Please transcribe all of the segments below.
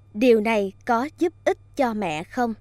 Điều này có giúp ích cho mẹ không?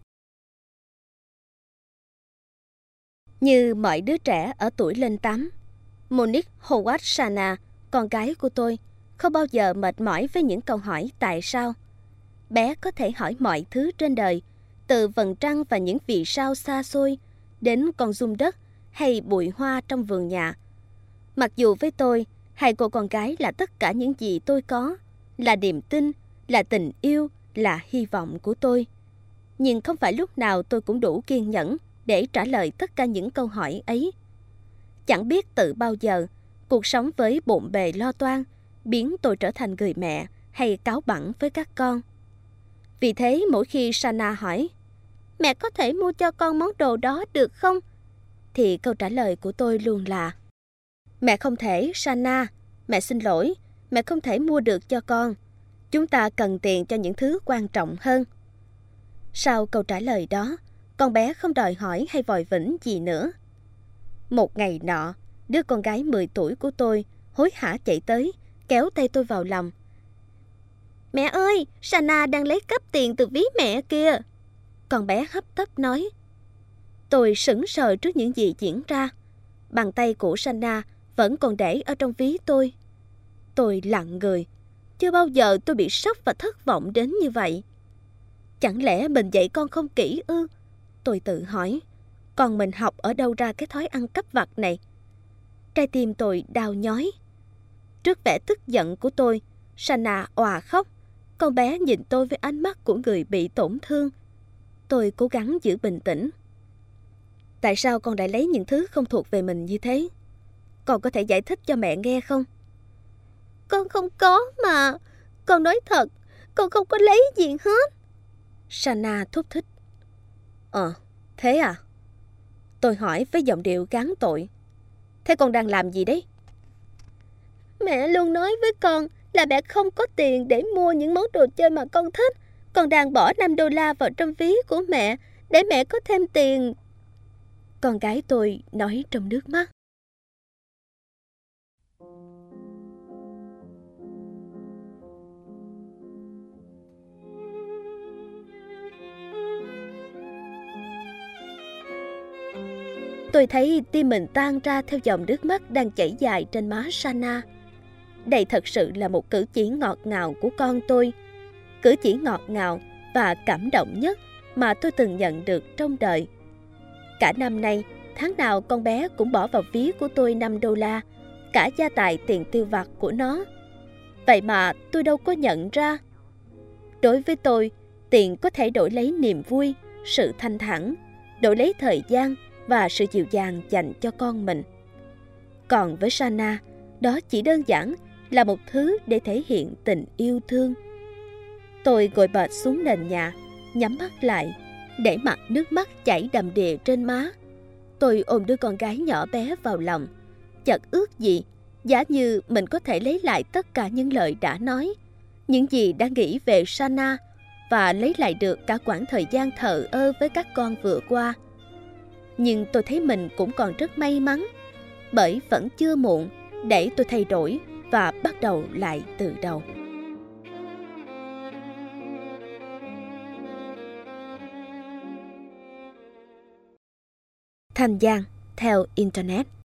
Như mọi đứa trẻ ở tuổi lên 8, Monique Howard Shana, con gái của tôi, không bao giờ mệt mỏi với những câu hỏi tại sao. Bé có thể hỏi mọi thứ trên đời, từ vầng trăng và những vì sao xa xôi, đến con giun đất hay bụi hoa trong vườn nhà. Mặc dù với tôi, hai cô con gái là tất cả những gì tôi có, là niềm tin, là tình yêu, là hy vọng của tôi. Nhưng không phải lúc nào tôi cũng đủ kiên nhẫn để trả lời tất cả những câu hỏi ấy. Chẳng biết từ bao giờ, cuộc sống với bộn bề lo toan biến tôi trở thành người mẹ hay cáu bẳn với các con. Vì thế mỗi khi Shana hỏi, mẹ có thể mua cho con món đồ đó được không? Thì câu trả lời của tôi luôn là, mẹ không thể, Shana. Mẹ xin lỗi, mẹ không thể mua được cho con. Chúng ta cần tiền cho những thứ quan trọng hơn. Sau câu trả lời đó, con bé không đòi hỏi hay vòi vĩnh gì nữa. Một ngày nọ, đứa con gái 10 tuổi của tôi hối hả chạy tới, kéo tay tôi vào lòng. Mẹ ơi, Shana đang lấy cắp tiền từ ví mẹ kìa. Con bé hấp tấp nói. Tôi sững sờ trước những gì diễn ra. Bàn tay của Shana vẫn còn để ở trong ví tôi. Tôi lặng người. Chưa bao giờ tôi bị sốc và thất vọng đến như vậy. Chẳng lẽ mình dạy con không kỹ ư? Tôi tự hỏi. Còn mình học ở đâu ra cái thói ăn cắp vặt này? Trái tim tôi đau nhói. Trước vẻ tức giận của tôi, Shana òa khóc. Con bé nhìn tôi với ánh mắt của người bị tổn thương. Tôi cố gắng giữ bình tĩnh. Tại sao con lại lấy những thứ không thuộc về mình như thế? Con có thể giải thích cho mẹ nghe không? Con không có mà. Con nói thật, con không có lấy gì hết. Shana thúc thích. Thế à? Tôi hỏi với giọng điệu gán tội. Thế con đang làm gì đấy? Mẹ luôn nói với con là mẹ không có tiền để mua những món đồ chơi mà con thích. Con đang bỏ $5 vào trong ví của mẹ để mẹ có thêm tiền. Con gái tôi nói trong nước mắt. Tôi thấy tim mình tan ra theo dòng nước mắt đang chảy dài trên má Shana. Đây thật sự là một cử chỉ ngọt ngào của con tôi. Cử chỉ ngọt ngào và cảm động nhất mà tôi từng nhận được trong đời. Cả năm nay, tháng nào con bé cũng bỏ vào ví của tôi $5, cả gia tài tiền tiêu vặt của nó. Vậy mà tôi đâu có nhận ra. Đối với tôi, tiền có thể đổi lấy niềm vui, sự thanh thản, đổi lấy thời gian và sự dịu dàng dành cho con mình. Còn với Shana, đó chỉ đơn giản là một thứ để thể hiện tình yêu thương. Tôi ngồi bệt xuống nền nhà, nhắm mắt lại, để mặt nước mắt chảy đầm đìa trên má. Tôi ôm đứa con gái nhỏ bé vào lòng, chợt ước gì, giả như mình có thể lấy lại tất cả những lời đã nói, những gì đã nghĩ về Shana, và lấy lại được cả quãng thời gian thờ ơ với các con vừa qua. Nhưng tôi thấy mình cũng còn rất may mắn, bởi vẫn chưa muộn để tôi thay đổi và bắt đầu lại từ đầu. Thanh Giang theo Internet.